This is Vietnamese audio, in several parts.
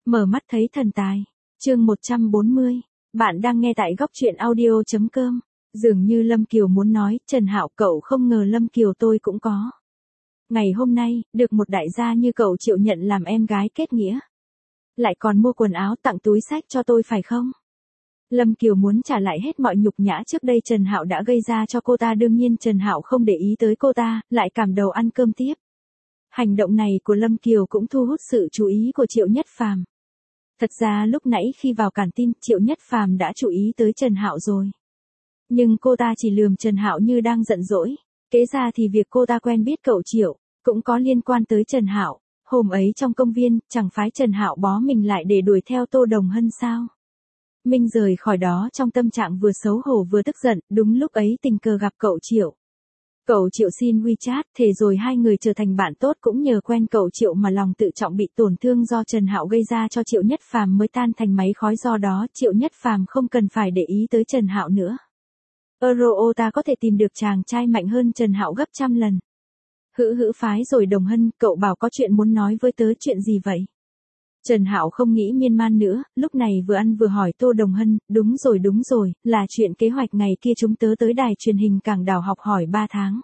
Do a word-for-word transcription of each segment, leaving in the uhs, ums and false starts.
Mở mắt thấy thần tài. Chương một trăm bốn mươi. Bạn đang nghe tại góc truyện audio chấm com. Dường như Lâm Kiều muốn nói, Trần Hạo cậu không ngờ Lâm Kiều tôi cũng có. Ngày hôm nay, được một đại gia như cậu chịu nhận làm em gái kết nghĩa. Lại còn mua quần áo tặng túi xách cho tôi phải không? Lâm Kiều muốn trả lại hết mọi nhục nhã trước đây Trần Hạo đã gây ra cho cô ta, đương nhiên Trần Hạo không để ý tới cô ta, lại cảm đầu ăn cơm tiếp. Hành động này của Lâm Kiều cũng thu hút sự chú ý của Triệu Nhất Phàm. Thật ra lúc nãy khi vào cản tin, Triệu Nhất Phàm đã chú ý tới Trần Hạo rồi. Nhưng cô ta chỉ lườm Trần Hạo như đang giận dỗi. Kế ra thì việc cô ta quen biết cậu Triệu cũng có liên quan tới Trần Hạo. Hôm ấy trong công viên, chẳng phải Trần Hạo bó mình lại để đuổi theo Tô Đồng Hân sao? Minh rời khỏi đó trong tâm trạng vừa xấu hổ vừa tức giận, đúng lúc ấy tình cờ gặp cậu Triệu. Cậu Triệu xin WeChat, thế rồi hai người trở thành bạn tốt, cũng nhờ quen cậu Triệu mà lòng tự trọng bị tổn thương do Trần Hạo gây ra cho Triệu Nhất Phàm mới tan thành máy khói, do đó Triệu Nhất Phàm không cần phải để ý tới Trần Hạo nữa. Euro ta có thể tìm được chàng trai mạnh hơn Trần Hạo gấp trăm lần. Hữ hữ phái rồi Đồng Hân, cậu bảo có chuyện muốn nói với tớ, chuyện gì vậy? Trần Hạo không nghĩ miên man nữa, lúc này vừa ăn vừa hỏi Tô Đồng Hân, đúng rồi đúng rồi, là chuyện kế hoạch ngày kia chúng tớ tới đài truyền hình Cảng Đảo học hỏi ba tháng.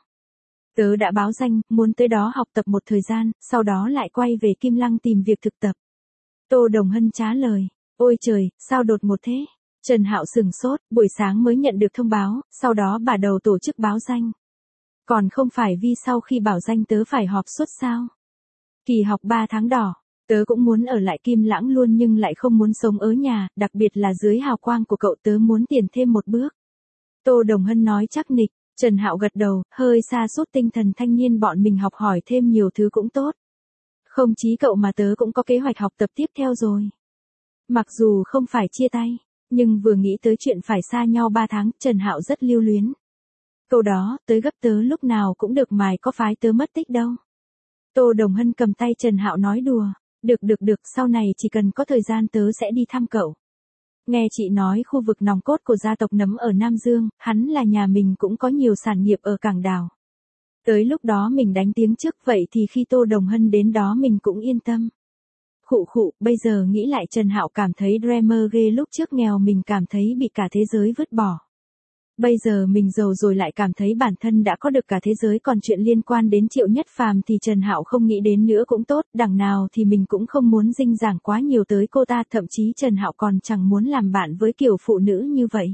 Tớ đã báo danh, muốn tới đó học tập một thời gian, sau đó lại quay về Kim Lăng tìm việc thực tập. Tô Đồng Hân trả lời, ôi trời, sao đột ngột thế? Trần Hạo sừng sốt, buổi sáng mới nhận được thông báo, sau đó bà đầu tổ chức báo danh. Còn không phải vì sau khi bảo danh tớ phải họp suốt sao? Kỳ học ba tháng đỏ. Tớ cũng muốn ở lại Kim Lãng luôn nhưng lại không muốn sống ở nhà, đặc biệt là dưới hào quang của cậu, tớ muốn tiến thêm một bước. Tô Đồng Hân nói chắc nịch. Trần Hạo gật đầu, hơi sa sút tinh thần, thanh niên bọn mình học hỏi thêm nhiều thứ cũng tốt. Không chí cậu mà tớ cũng có kế hoạch học tập tiếp theo rồi. Mặc dù không phải chia tay, nhưng vừa nghĩ tới chuyện phải xa nhau ba tháng, Trần Hạo rất lưu luyến. Câu đó, tới gấp tớ lúc nào cũng được mài, có phái tớ mất tích đâu. Tô Đồng Hân cầm tay Trần Hạo nói đùa. Được được được, sau này chỉ cần có thời gian tớ sẽ đi thăm cậu. Nghe chị nói khu vực nòng cốt của gia tộc Nấm ở Nam Dương, hắn là nhà mình cũng có nhiều sản nghiệp ở Cảng Đảo. Tới lúc đó mình đánh tiếng trước, vậy thì khi Tô Đồng Hân đến đó mình cũng yên tâm. Khụ khụ, bây giờ nghĩ lại Trần Hạo cảm thấy dreamer ghê, lúc trước nghèo mình cảm thấy bị cả thế giới vứt bỏ. Bây giờ mình giàu rồi lại cảm thấy bản thân đã có được cả thế giới, còn chuyện liên quan đến Triệu Nhất Phàm thì Trần Hạo không nghĩ đến nữa cũng tốt, đằng nào thì mình cũng không muốn dinh dàng quá nhiều tới cô ta, thậm chí Trần Hạo còn chẳng muốn làm bạn với kiểu phụ nữ như vậy.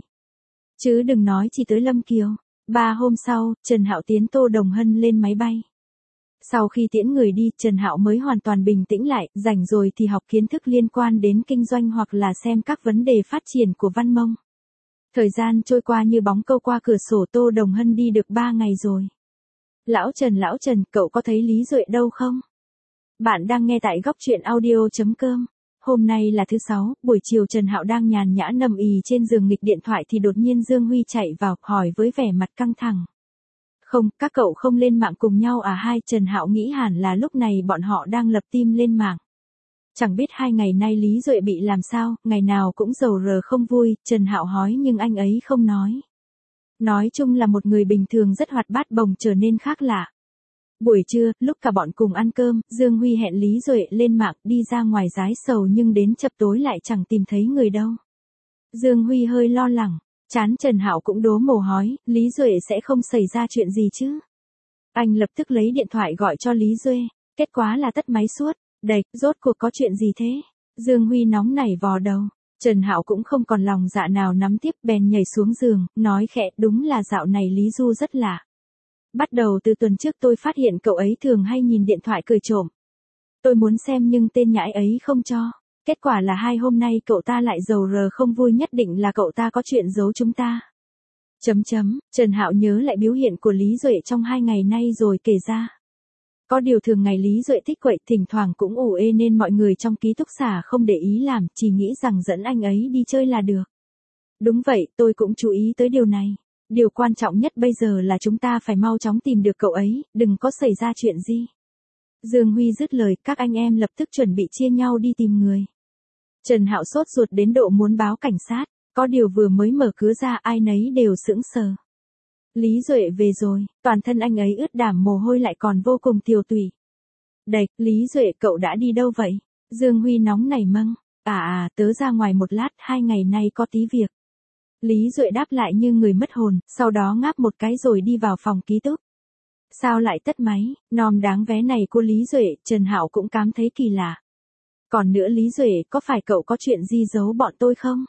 Chứ đừng nói chỉ tới Lâm Kiều. Ba hôm sau, Trần Hạo tiến Tô Đồng Hân lên máy bay. Sau khi tiễn người đi, Trần Hạo mới hoàn toàn bình tĩnh lại, rảnh rồi thì học kiến thức liên quan đến kinh doanh hoặc là xem các vấn đề phát triển của Văn Mông. Thời gian trôi qua như bóng câu qua cửa sổ, Tô Đồng Hân đi được ba ngày rồi. Lão Trần lão Trần, cậu có thấy Lý Duệ đâu không? Bạn đang nghe tại góc truyện audio chấm com. Hôm nay là thứ sáu, buổi chiều Trần Hạo đang nhàn nhã nằm ì trên giường nghịch điện thoại thì đột nhiên Dương Huy chạy vào, hỏi với vẻ mặt căng thẳng. Không, các cậu không lên mạng cùng nhau à? Hai, Trần Hạo nghĩ hẳn là lúc này bọn họ đang lập team lên mạng. Chẳng biết hai ngày nay Lý Duệ bị làm sao, ngày nào cũng rầu rờ không vui, Trần Hạo hỏi nhưng anh ấy không nói. Nói chung là một người bình thường rất hoạt bát, bồng trở nên khác lạ. Buổi trưa, lúc cả bọn cùng ăn cơm, Dương Huy hẹn Lý Duệ lên mạng đi ra ngoài rái sầu, nhưng đến chập tối lại chẳng tìm thấy người đâu. Dương Huy hơi lo lắng, chán Trần Hạo cũng đố mồ hói, Lý Duệ sẽ không xảy ra chuyện gì chứ. Anh lập tức lấy điện thoại gọi cho Lý Duệ, kết quả là tắt máy suốt. Đẩy, rốt cuộc có chuyện gì thế? Dương Huy nóng nảy vò đầu. Trần Hạo cũng không còn lòng dạ nào nắm tiếp, bèn nhảy xuống giường, nói khẽ, đúng là dạo này Lý Du rất lạ. Bắt đầu từ tuần trước tôi phát hiện cậu ấy thường hay nhìn điện thoại cười trộm. Tôi muốn xem nhưng tên nhãi ấy không cho. Kết quả là hai hôm nay cậu ta lại rầu rờ không vui, nhất định là cậu ta có chuyện giấu chúng ta. Chấm chấm, Trần Hạo nhớ lại biểu hiện của Lý Duệ trong hai ngày nay rồi kể ra. Có điều thường ngày Lý Duệ thích quậy, thỉnh thoảng cũng ủ ê nên mọi người trong ký túc xá không để ý làm, chỉ nghĩ rằng dẫn anh ấy đi chơi là được. Đúng vậy, tôi cũng chú ý tới điều này. Điều quan trọng nhất bây giờ là chúng ta phải mau chóng tìm được cậu ấy, đừng có xảy ra chuyện gì. Dương Huy dứt lời, các anh em lập tức chuẩn bị chia nhau đi tìm người. Trần Hạo sốt ruột đến độ muốn báo cảnh sát, có điều vừa mới mở cửa ra ai nấy đều sững sờ. Lý Duệ về rồi, toàn thân anh ấy ướt đẫm mồ hôi lại còn vô cùng tiều tụy. Đẩy, Lý Duệ cậu đã đi đâu vậy? Dương Huy nóng nảy mâng, à à, tớ ra ngoài một lát, hai ngày nay có tí việc. Lý Duệ đáp lại như người mất hồn, sau đó ngáp một cái rồi đi vào phòng ký túc. Sao lại tắt máy, nom đáng vé này của Lý Duệ, Trần Hạo cũng cảm thấy kỳ lạ. Còn nữa Lý Duệ, có phải cậu có chuyện gì giấu bọn tôi không?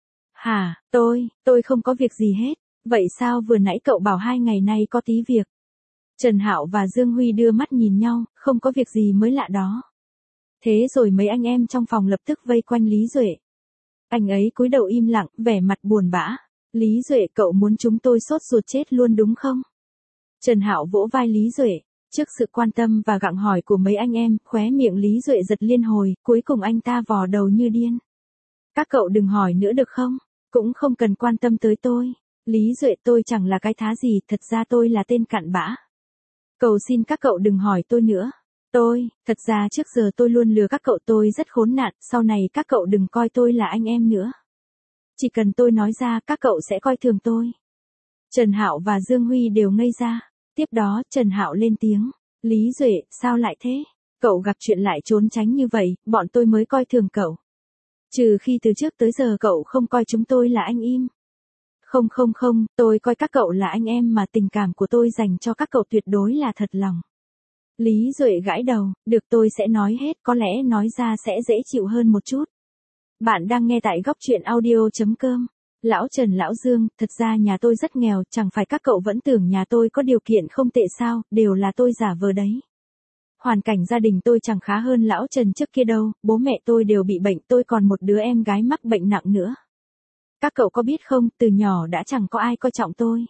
Hả, tôi, tôi không có việc gì hết. Vậy sao vừa nãy cậu bảo hai ngày nay có tí việc? Trần Hạo và Dương Huy đưa mắt nhìn nhau, không có việc gì mới lạ đó. Thế rồi mấy anh em trong phòng lập tức vây quanh Lý Duệ. Anh ấy cúi đầu im lặng, vẻ mặt buồn bã. Lý Duệ, cậu muốn chúng tôi sốt ruột chết luôn đúng không? Trần Hạo vỗ vai Lý Duệ. Trước sự quan tâm và gặng hỏi của mấy anh em, khóe miệng Lý Duệ giật liên hồi, cuối cùng anh ta vò đầu như điên. Các cậu đừng hỏi nữa được không? Cũng không cần quan tâm tới tôi. Lý Duệ, tôi chẳng là cái thá gì, thật ra tôi là tên cặn bã. Cầu xin các cậu đừng hỏi tôi nữa. Tôi, thật ra trước giờ tôi luôn lừa các cậu, tôi rất khốn nạn, sau này các cậu đừng coi tôi là anh em nữa. Chỉ cần tôi nói ra các cậu sẽ coi thường tôi. Trần Hạo và Dương Huy đều ngây ra. Tiếp đó Trần Hạo lên tiếng. Lý Duệ, sao lại thế? Cậu gặp chuyện lại trốn tránh như vậy, bọn tôi mới coi thường cậu. Trừ khi từ trước tới giờ cậu không coi chúng tôi là anh em. Không không không, tôi coi các cậu là anh em mà tình cảm của tôi dành cho các cậu tuyệt đối là thật lòng. Lý Duệ gãi đầu, được tôi sẽ nói hết, có lẽ nói ra sẽ dễ chịu hơn một chút. Bạn đang nghe tại góc truyện audio.com. Lão Trần lão Dương, thật ra nhà tôi rất nghèo, chẳng phải các cậu vẫn tưởng nhà tôi có điều kiện không tệ sao, đều là tôi giả vờ đấy. Hoàn cảnh gia đình tôi chẳng khá hơn lão Trần trước kia đâu, bố mẹ tôi đều bị bệnh, tôi còn một đứa em gái mắc bệnh nặng nữa. Các cậu có biết không, từ nhỏ đã chẳng có ai coi trọng tôi.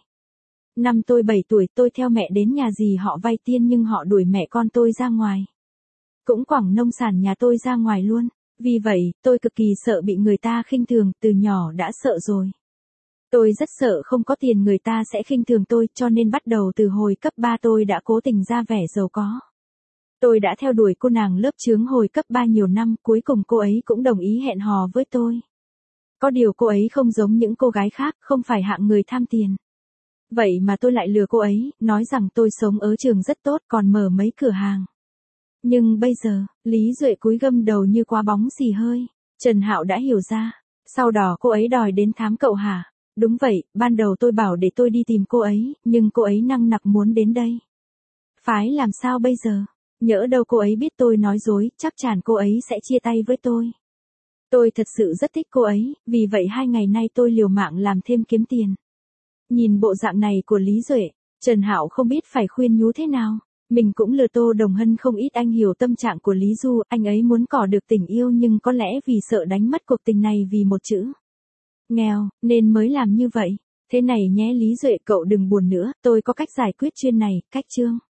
Năm tôi bảy tuổi tôi theo mẹ đến nhà dì họ vay tiền nhưng họ đuổi mẹ con tôi ra ngoài. Cũng quẳng nông sản nhà tôi ra ngoài luôn. Vì vậy, tôi cực kỳ sợ bị người ta khinh thường, từ nhỏ đã sợ rồi. Tôi rất sợ không có tiền người ta sẽ khinh thường tôi, cho nên bắt đầu từ hồi cấp ba tôi đã cố tình ra vẻ giàu có. Tôi đã theo đuổi cô nàng lớp chướng hồi cấp ba nhiều năm, cuối cùng cô ấy cũng đồng ý hẹn hò với tôi. Có điều cô ấy không giống những cô gái khác, không phải hạng người tham tiền. Vậy mà tôi lại lừa cô ấy, nói rằng tôi sống ở trường rất tốt còn mở mấy cửa hàng. Nhưng bây giờ, Lý Duệ cúi gâm đầu như quá bóng xì hơi. Trần Hạo đã hiểu ra. Sau đó cô ấy đòi đến thám cậu hả? Đúng vậy, ban đầu tôi bảo để tôi đi tìm cô ấy, nhưng cô ấy năng nặc muốn đến đây. Phái làm sao bây giờ? Nhỡ đâu cô ấy biết tôi nói dối, chắc chắn cô ấy sẽ chia tay với tôi. Tôi thật sự rất thích cô ấy, vì vậy hai ngày nay tôi liều mạng làm thêm kiếm tiền. Nhìn bộ dạng này của Lý Duệ, Trần Hạo không biết phải khuyên nhủ thế nào. Mình cũng lừa Tô Đồng Hân không ít, anh hiểu tâm trạng của Lý Du, anh ấy muốn cỏ được tình yêu nhưng có lẽ vì sợ đánh mất cuộc tình này vì một chữ nghèo, nên mới làm như vậy. Thế này nhé Lý Duệ, cậu đừng buồn nữa, tôi có cách giải quyết chuyện này, cách chương.